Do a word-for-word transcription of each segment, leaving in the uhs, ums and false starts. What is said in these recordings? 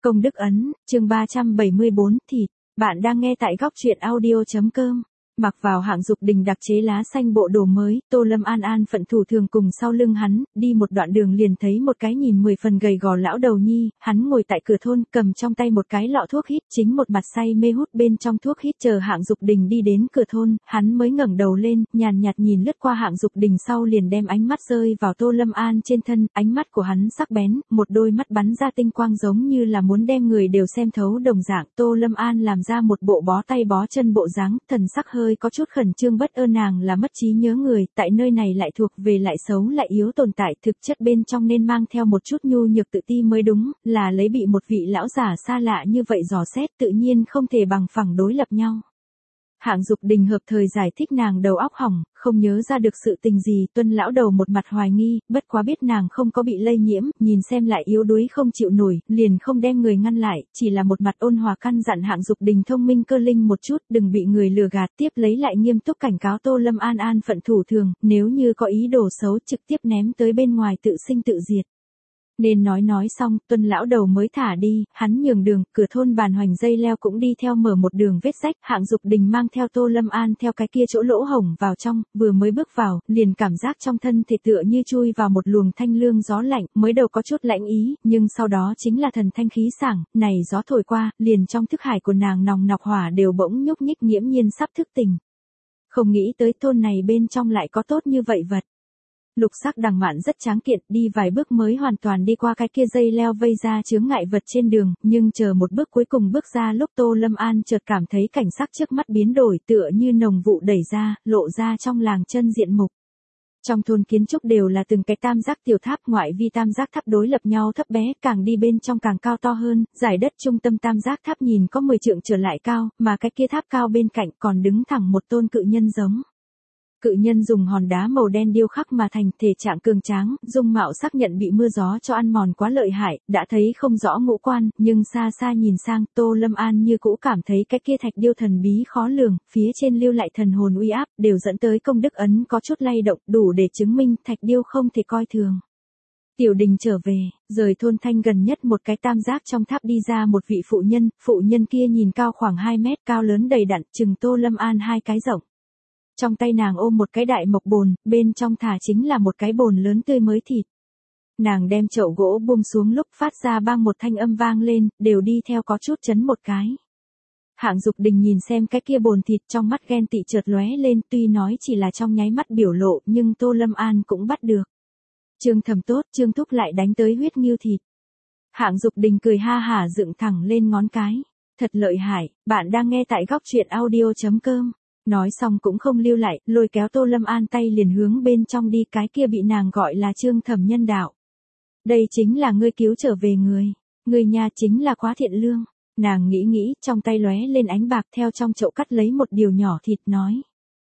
Công đức ấn, chương ba trăm bảy mươi bốn, thịt. Bạn đang nghe tại góc truyện audio chấm com. Mặc vào hạng Dục Đình đặc chế lá xanh bộ đồ mới, Tô Lâm an an phận thủ thường cùng sau lưng hắn, đi một đoạn đường liền thấy một cái nhìn mười phần gầy gò lão đầu nhi, hắn ngồi tại cửa thôn, cầm trong tay một cái lọ thuốc hít, chính một mặt say mê hút bên trong thuốc hít. Chờ hạng Dục Đình đi đến cửa thôn, hắn mới ngẩng đầu lên, nhàn nhạt nhìn lướt qua hạng Dục Đình sau liền đem ánh mắt rơi vào Tô Lâm An trên thân, ánh mắt của hắn sắc bén, một đôi mắt bắn ra tinh quang giống như là muốn đem người đều xem thấu đồng dạng. Tô Lâm An làm ra một bộ bó tay bó chân bộ dáng, thần sắc hơi có chút khẩn trương bất ơn, nàng là mất trí nhớ người, tại nơi này lại thuộc về lại xấu lại yếu tồn tại, thực chất bên trong nên mang theo một chút nhu nhược tự ti mới đúng, là lấy bị một vị lão giả xa lạ như vậy dò xét tự nhiên không thể bằng phẳng đối lập nhau. Hạng Dục Đình hợp thời giải thích nàng đầu óc hỏng, không nhớ ra được sự tình gì. Tuân lão đầu một mặt hoài nghi, bất quá biết nàng không có bị lây nhiễm, nhìn xem lại yếu đuối không chịu nổi, liền không đem người ngăn lại, chỉ là một mặt ôn hòa căn dặn Hạng Dục Đình thông minh cơ linh một chút, đừng bị người lừa gạt. Tiếp lấy lại nghiêm túc cảnh cáo Tô Lâm an an phận thủ thường, nếu như có ý đồ xấu trực tiếp ném tới bên ngoài tự sinh tự diệt. Nên nói nói xong, Tuân lão đầu mới thả đi, hắn nhường đường, cửa thôn bàn hoành dây leo cũng đi theo mở một đường vết rách. Hạng Dục Đình mang theo Tô Lâm An theo cái kia chỗ lỗ hổng vào trong, vừa mới bước vào, liền cảm giác trong thân thể tựa như chui vào một luồng thanh lương gió lạnh, mới đầu có chút lạnh ý, nhưng sau đó chính là thần thanh khí sảng, này gió thổi qua, liền trong thức hải của nàng nòng nọc hỏa đều bỗng nhúc nhích, nghiễm nhiên sắp thức tỉnh. Không nghĩ tới thôn này bên trong lại có tốt như vậy vật. Lục sắc đằng mạn rất tráng kiện, đi vài bước mới hoàn toàn đi qua cái kia dây leo vây ra chướng ngại vật trên đường, nhưng chờ một bước cuối cùng bước ra lúc Tô Lâm An chợt cảm thấy cảnh sắc trước mắt biến đổi, tựa như nồng vụ đẩy ra, lộ ra trong làng chân diện mục. Trong thôn kiến trúc đều là từng cái tam giác tiểu tháp, ngoại vi tam giác tháp đối lập nhau thấp bé, càng đi bên trong càng cao to hơn, giải đất trung tâm tam giác tháp nhìn có mười trượng trở lại cao, mà cái kia tháp cao bên cạnh còn đứng thẳng một tôn cự nhân giống. Cự nhân dùng hòn đá màu đen điêu khắc mà thành, thể trạng cường tráng, dung mạo xác nhận bị mưa gió cho ăn mòn quá lợi hại, đã thấy không rõ ngũ quan, nhưng xa xa nhìn sang, Tô Lâm An như cũ cảm thấy cái kia thạch điêu thần bí khó lường, phía trên lưu lại thần hồn uy áp, đều dẫn tới công đức ấn có chút lay động, đủ để chứng minh thạch điêu không thể coi thường. Tiểu Đình trở về, rời thôn thanh gần nhất một cái tam giác trong tháp đi ra một vị phụ nhân, phụ nhân kia nhìn cao khoảng hai mét, cao lớn đầy đặn, chừng Tô Lâm An hai cái rộng. Trong tay nàng ôm một cái đại mộc bồn, bên trong thả chính là một cái bồn lớn tươi mới thịt. Nàng đem chậu gỗ buông xuống lúc phát ra bang một thanh âm vang lên, đều đi theo có chút chấn một cái. Hạng Dục Đình nhìn xem cái kia bồn thịt, trong mắt ghen tị chợt lóe lên, tuy nói chỉ là trong nháy mắt biểu lộ, nhưng Tô Lâm An cũng bắt được. Trương Thẩm tốt, Trương Thúc lại đánh tới huyết nghiêu thịt. Hạng Dục Đình cười ha hả dựng thẳng lên ngón cái. Thật lợi hại, bạn đang nghe tại góc truyện audio chấm com. Nói xong cũng không lưu lại, lôi kéo Tô Lâm An tay liền hướng bên trong đi, cái kia bị nàng gọi là Trương Thẩm nhân đạo. Đây chính là ngươi cứu trở về người, người nhà chính là quá thiện lương. Nàng nghĩ nghĩ, trong tay lóe lên ánh bạc, theo trong chậu cắt lấy một điều nhỏ thịt nói.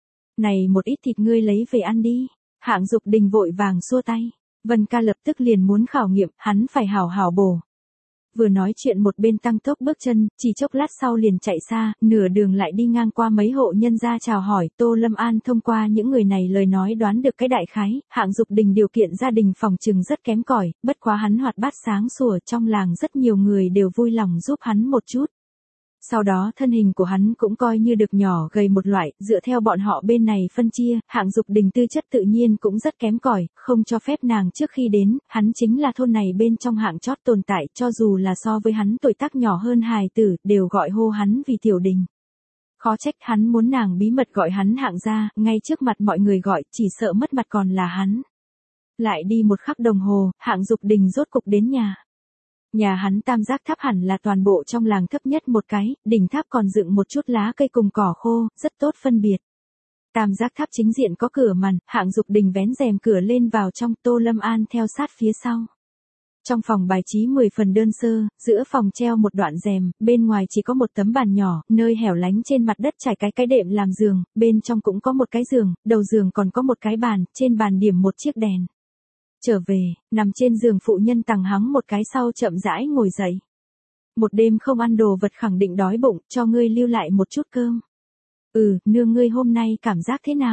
Này một ít thịt ngươi lấy về ăn đi. Hạng Dục Đình vội vàng xua tay. Vân ca lập tức liền muốn khảo nghiệm, hắn phải hảo hảo bổ. Vừa nói chuyện một bên tăng tốc bước chân, chỉ chốc lát sau liền chạy xa, nửa đường lại đi ngang qua mấy hộ nhân gia chào hỏi. Tô Lâm An thông qua những người này lời nói đoán được cái đại khái, Hạng Dục Đình điều kiện gia đình phòng trừng rất kém cỏi, bất quá hắn hoạt bát sáng sủa, trong làng rất nhiều người đều vui lòng giúp hắn một chút. Sau đó thân hình của hắn cũng coi như được nhỏ gầy một loại, dựa theo bọn họ bên này phân chia, Hạng Dục Đình tư chất tự nhiên cũng rất kém cỏi, không cho phép nàng trước khi đến, hắn chính là thôn này bên trong hạng chót tồn tại, cho dù là so với hắn tuổi tác nhỏ hơn hài tử, đều gọi hô hắn vì Tiểu Đình. Khó trách hắn muốn nàng bí mật gọi hắn Hạng gia, ngay trước mặt mọi người gọi, chỉ sợ mất mặt còn là hắn. Lại đi một khắc đồng hồ, Hạng Dục Đình rốt cục đến nhà. Nhà hắn tam giác tháp hẳn là toàn bộ trong làng thấp nhất một cái, đỉnh tháp còn dựng một chút lá cây cùng cỏ khô, rất tốt phân biệt. Tam giác tháp chính diện có cửa màn, Hạng Dục Đình vén rèm cửa lên vào trong, Tô Lâm An theo sát phía sau. Trong phòng bài trí mười phần đơn sơ, giữa phòng treo một đoạn rèm, bên ngoài chỉ có một tấm bàn nhỏ, nơi hẻo lánh trên mặt đất trải cái cái đệm làm giường, bên trong cũng có một cái giường, đầu giường còn có một cái bàn, trên bàn điểm một chiếc đèn. Trở về, nằm trên giường phụ nhân tằng hắng một cái sau chậm rãi ngồi dậy. Một đêm không ăn đồ vật khẳng định đói bụng, cho ngươi lưu lại một chút cơm. Ừ, nương ngươi hôm nay cảm giác thế nào?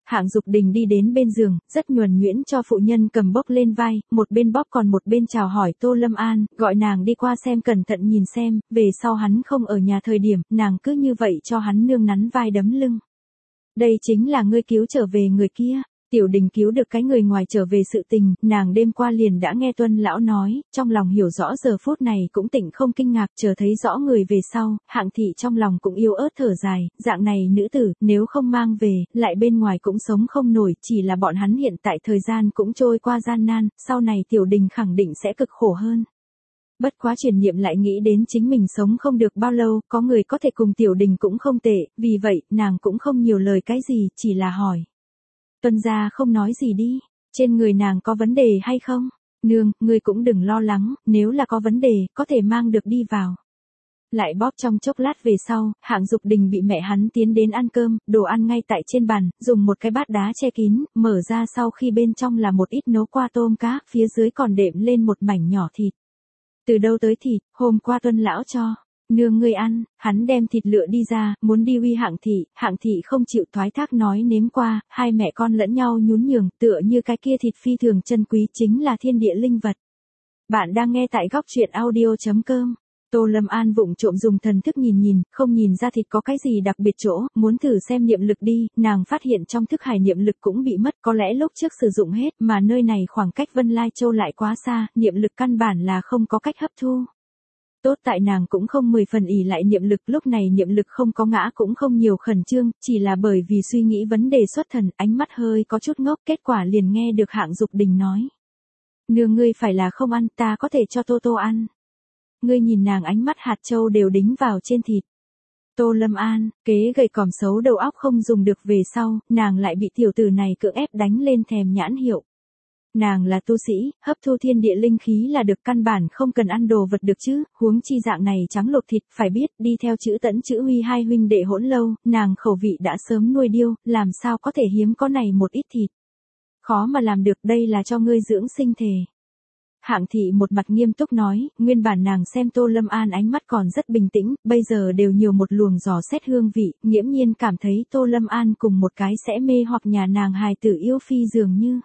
Hạng Dục Đình đi đến bên giường, rất nhuần nhuyễn cho phụ nhân cầm bốc lên vai, một bên bóp còn một bên chào hỏi Tô Lâm An, gọi nàng đi qua xem cẩn thận nhìn xem, về sau hắn không ở nhà thời điểm, nàng cứ như vậy cho hắn nương nắn vai đấm lưng. Đây chính là ngươi cứu trở về người kia. Tiểu Đình cứu được cái người ngoài trở về sự tình, nàng đêm qua liền đã nghe Tuân lão nói, trong lòng hiểu rõ giờ phút này cũng tỉnh không kinh ngạc, chờ thấy rõ người về sau, Hạng thị trong lòng cũng yếu ớt thở dài, dạng này nữ tử, nếu không mang về, lại bên ngoài cũng sống không nổi, chỉ là bọn hắn hiện tại thời gian cũng trôi qua gian nan, sau này Tiểu Đình khẳng định sẽ cực khổ hơn. Bất quá truyền niệm lại nghĩ đến chính mình sống không được bao lâu, có người có thể cùng Tiểu Đình cũng không tệ, vì vậy, nàng cũng không nhiều lời cái gì, chỉ là hỏi. Tuân gia không nói gì đi, trên người nàng có vấn đề hay không? Nương, ngươi cũng đừng lo lắng, nếu là có vấn đề, có thể mang được đi vào. Lại bóp trong chốc lát về sau, Hạng Dục Đình bị mẹ hắn tiến đến ăn cơm, đồ ăn ngay tại trên bàn, dùng một cái bát đá che kín, mở ra sau khi bên trong là một ít nấu qua tôm cá, phía dưới còn đệm lên một mảnh nhỏ thịt. Từ đâu tới thịt, hôm qua Tuân lão cho. Nương ngươi ăn, hắn đem thịt lựa đi ra, muốn đi uy Hạng thị, Hạng thị không chịu thoái thác nói nếm qua, hai mẹ con lẫn nhau nhún nhường, tựa như cái kia thịt phi thường chân quý chính là thiên địa linh vật. Bạn đang nghe tại góc truyện audio chấm com. Tô Lâm An vụng trộm dùng thần thức nhìn nhìn, không nhìn ra thịt có cái gì đặc biệt chỗ, muốn thử xem niệm lực đi, nàng phát hiện trong thức hải niệm lực cũng bị mất, có lẽ lúc trước sử dụng hết, mà nơi này khoảng cách Vân Lai Châu lại quá xa, niệm lực căn bản là không có cách hấp thu. Tốt tại nàng cũng không mười phần ỷ lại niệm lực, lúc này niệm lực không có ngã cũng không nhiều khẩn trương, chỉ là bởi vì suy nghĩ vấn đề xuất thần, ánh mắt hơi có chút ngốc, kết quả liền nghe được Hạng Dục Đình nói. Nương ngươi phải là không ăn, ta có thể cho Tô Tô ăn. Ngươi nhìn nàng ánh mắt hạt châu đều đính vào trên thịt. Tô Lâm An, kế gầy còm xấu đầu óc không dùng được về sau, nàng lại bị tiểu tử này cưỡng ép đánh lên thèm nhãn hiệu. Nàng là tu sĩ, hấp thu thiên địa linh khí là được, căn bản không cần ăn đồ vật được chứ, huống chi dạng này trắng lột thịt, phải biết, đi theo chữ Tẫn chữ Huy hai huynh đệ hỗn lâu, nàng khẩu vị đã sớm nuôi điêu, làm sao có thể hiếm có này một ít thịt. Khó mà làm được, đây là cho ngươi dưỡng sinh thể. Hạng thị một mặt nghiêm túc nói, nguyên bản nàng xem Tô Lâm An ánh mắt còn rất bình tĩnh, bây giờ đều nhiều một luồng dò xét hương vị, nghiễm nhiên cảm thấy Tô Lâm An cùng một cái sẽ mê hoặc nhà nàng hài tử yêu phi dường như.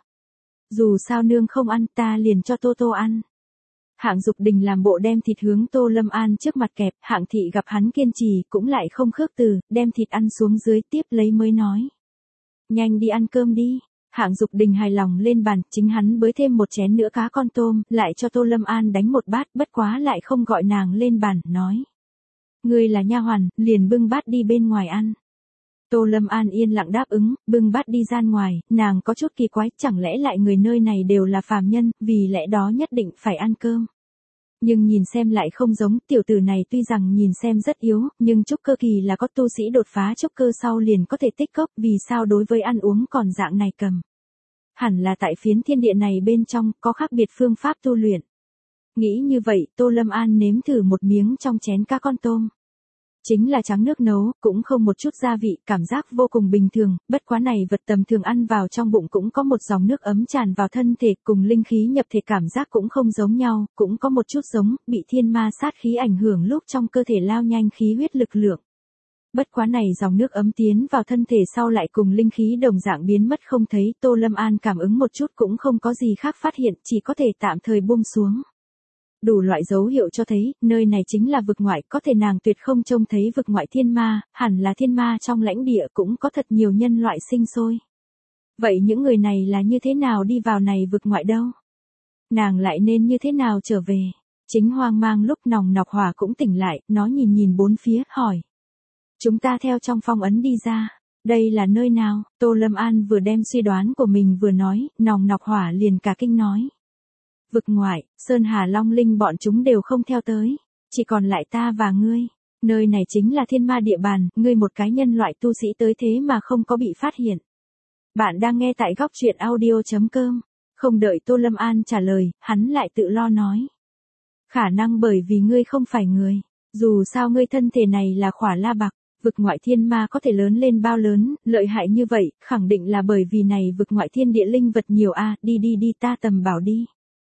Dù sao nương không ăn, ta liền cho Tô Tô ăn. Hạng Dục Đình làm bộ đem thịt hướng Tô Lâm An trước mặt kẹp, Hạng thị gặp hắn kiên trì, cũng lại không khước từ, đem thịt ăn xuống dưới tiếp lấy mới nói. Nhanh đi ăn cơm đi. Hạng Dục Đình hài lòng lên bàn, chính hắn bới thêm một chén nữa cá con tôm, lại cho Tô Lâm An đánh một bát, bất quá lại không gọi nàng lên bàn, nói. Ngươi là nha hoàn, liền bưng bát đi bên ngoài ăn. Tô Lâm An yên lặng đáp ứng, bưng bát đi ra ngoài, nàng có chút kỳ quái, chẳng lẽ lại người nơi này đều là phàm nhân, vì lẽ đó nhất định phải ăn cơm. Nhưng nhìn xem lại không giống, tiểu tử này tuy rằng nhìn xem rất yếu, nhưng trúc cơ kỳ là có tu sĩ đột phá trúc cơ sau liền có thể tích cốc, vì sao đối với ăn uống còn dạng này cầm. Hẳn là tại phiến thiên địa này bên trong, có khác biệt phương pháp tu luyện. Nghĩ như vậy, Tô Lâm An nếm thử một miếng trong chén cá con tôm. Chính là trắng nước nấu, cũng không một chút gia vị, cảm giác vô cùng bình thường, bất quá này vật tầm thường ăn vào trong bụng cũng có một dòng nước ấm tràn vào thân thể, cùng linh khí nhập thể cảm giác cũng không giống nhau, cũng có một chút giống, bị thiên ma sát khí ảnh hưởng lúc trong cơ thể lao nhanh khí huyết lực lượng. Bất quá này dòng nước ấm tiến vào thân thể sau lại cùng linh khí đồng dạng biến mất không thấy, Tô Lâm An cảm ứng một chút cũng không có gì khác phát hiện, chỉ có thể tạm thời buông xuống. Đủ loại dấu hiệu cho thấy, nơi này chính là vực ngoại, có thể nàng tuyệt không trông thấy vực ngoại thiên ma, hẳn là thiên ma trong lãnh địa cũng có thật nhiều nhân loại sinh sôi. Vậy những người này là như thế nào đi vào này vực ngoại đâu? Nàng lại nên như thế nào trở về? Chính hoang mang lúc Nòng Nọc Hỏa cũng tỉnh lại, nó nhìn nhìn bốn phía, hỏi. Chúng ta theo trong phong ấn đi ra. Đây là nơi nào? Tô Lâm An vừa đem suy đoán của mình vừa nói, Nòng Nọc Hỏa liền cả kinh nói. Vực ngoại, Sơn Hà Long Linh bọn chúng đều không theo tới. Chỉ còn lại ta và ngươi. Nơi này chính là thiên ma địa bàn, ngươi một cái nhân loại tu sĩ tới thế mà không có bị phát hiện. Bạn đang nghe tại góc truyện audio chấm com. Không đợi Tô Lâm An trả lời, hắn lại tự lo nói. Khả năng bởi vì ngươi không phải người. Dù sao ngươi thân thể này là khỏa la bạc. Vực ngoại thiên ma có thể lớn lên bao lớn, lợi hại như vậy, khẳng định là bởi vì này vực ngoại thiên địa linh vật nhiều a, đi đi đi ta tầm bảo đi.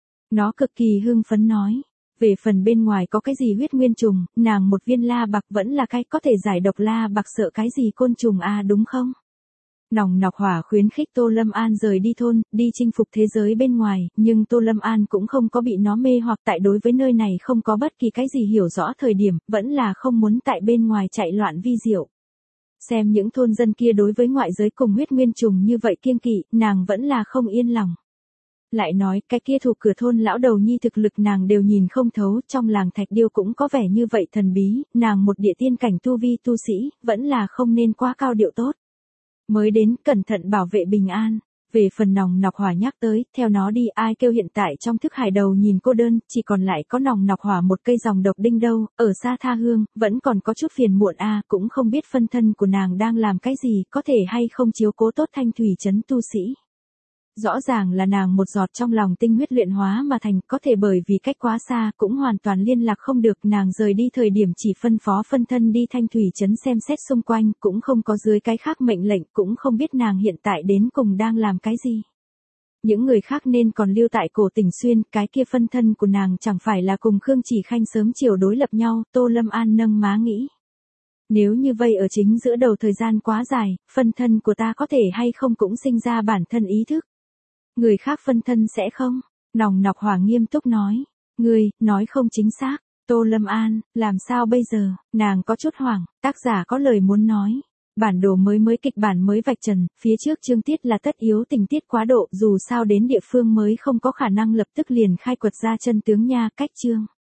Nó cực kỳ hưng phấn nói, về phần bên ngoài có cái gì huyết nguyên trùng, nàng một viên la bạc vẫn là cái có thể giải độc la bạc sợ cái gì côn trùng a đúng không? Nòng nọc hỏa khuyến khích Tô Lâm An rời đi thôn, đi chinh phục thế giới bên ngoài, nhưng Tô Lâm An cũng không có bị nó mê hoặc tại đối với nơi này không có bất kỳ cái gì hiểu rõ thời điểm, vẫn là không muốn tại bên ngoài chạy loạn vi diệu. Xem những thôn dân kia đối với ngoại giới cùng huyết nguyên trùng như vậy kiêng kỵ, nàng vẫn là không yên lòng. Lại nói, cái kia thuộc cửa thôn lão đầu nhi thực lực nàng đều nhìn không thấu, trong làng Thạch Điêu cũng có vẻ như vậy thần bí, nàng một địa tiên cảnh tu vi tu sĩ, vẫn là không nên quá cao điệu tốt. Mới đến, cẩn thận bảo vệ bình an. Về phần nòng nọc hỏa nhắc tới, theo nó đi ai kêu hiện tại trong thức hải đầu nhìn cô đơn, chỉ còn lại có nòng nọc hỏa một cây dòng độc đinh đâu, ở xa tha hương, vẫn còn có chút phiền muộn a cũng không biết phân thân của nàng đang làm cái gì, có thể hay không chiếu cố tốt thanh thủy trấn tu sĩ. Rõ ràng là nàng một giọt trong lòng tinh huyết luyện hóa mà thành, có thể bởi vì cách quá xa cũng hoàn toàn liên lạc không được, nàng rời đi thời điểm chỉ phân phó phân thân đi thanh thủy trấn xem xét xung quanh, cũng không có dưới cái khác mệnh lệnh, cũng không biết nàng hiện tại đến cùng đang làm cái gì. Những người khác nên còn lưu tại cổ Tỉnh Xuyên, cái kia phân thân của nàng chẳng phải là cùng Khương Chỉ Khanh sớm chiều đối lập nhau, Tô Lâm An nâng má nghĩ. Nếu như vậy ở chính giữa đầu thời gian quá dài, phân thân của ta có thể hay không cũng sinh ra bản thân ý thức. Người khác phân thân sẽ không? Nòng nọc hỏa nghiêm túc nói. Ngươi, nói không chính xác. Tô Lâm An, làm sao bây giờ? Nàng có chút hoảng, tác giả có lời muốn nói. Bản đồ mới mới kịch bản mới vạch trần, phía trước chương tiết là tất yếu tình tiết quá độ, dù sao đến địa phương mới không có khả năng lập tức liền khai quật ra chân tướng nha, cách chương.